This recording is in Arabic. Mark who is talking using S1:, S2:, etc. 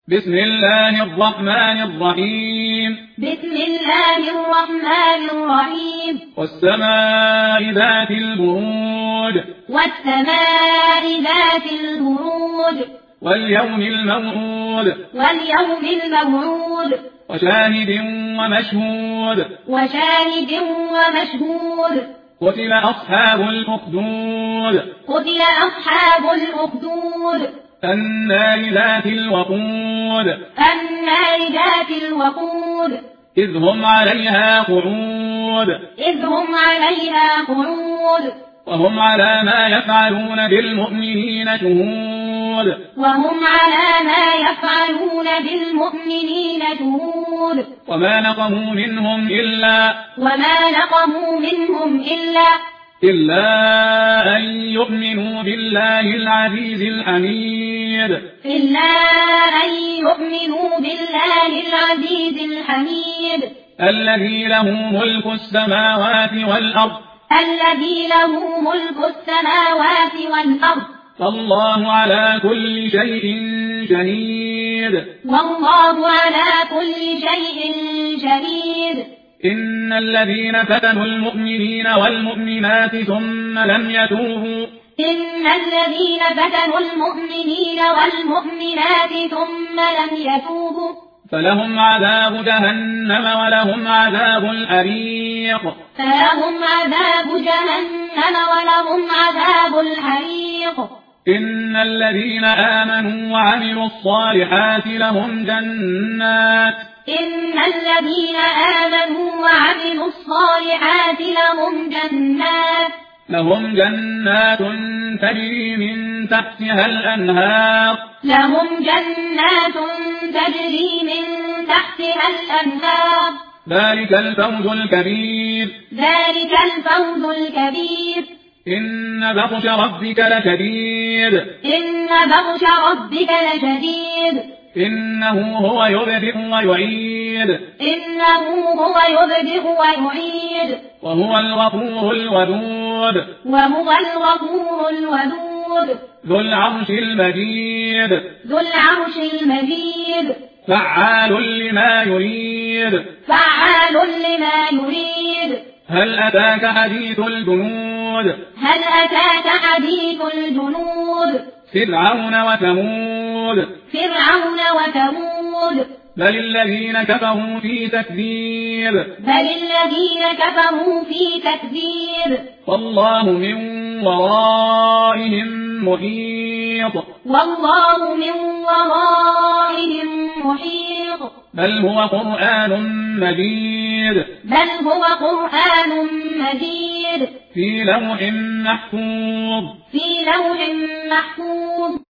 S1: بسم الله الرحمن الرحيم.
S2: بسم الله الرحمن الرحيم.
S1: والسماء ذات البروج.
S2: والسماء ذات البروج.
S1: واليوم الموعود.
S2: واليوم الموعود.
S1: وشاهد ومشهود.
S2: وشاهد ومشهود.
S1: قتل أصحاب الأخدود.
S2: قتل أصحاب الأخدود.
S1: النار ذات الوقود.
S2: النار ذات الوقود.
S1: إذ هم عليها قعود.
S2: إذ هم عليها قعود.
S1: وهم على ما يفعلون بالمؤمنين شهود.
S2: وهم على ما يفعلون بالمؤمنين شهود.
S1: وما نقموا منهم إلا أن يؤمنوا بالله العزيز الحميد. الذي له ملك السماوات والأرض. والله على كل شيء شهيد. إن الذين فتنوا المؤمنين والمؤمنات ثم لم يتوبوا فلهم عذاب جهنم ولهم عذاب الحريق. إن الذين آمنوا وعملوا الصالحات لهم جنات تجري من تحتها الأنهار. ذلك الفوز الكبير. إن بطش ربك لشديد. إنه هو يبدئ ويعيد. وهو الغفور الودود. ذو العرش المجيد. فعال لما يريد. هل أتاك حديث الجنود. فرعون وثمود. بل الذين كفروا في تكذيب. والله من ورائهم محيط. بل هو قرآن مجيد. في لوح محفوظ.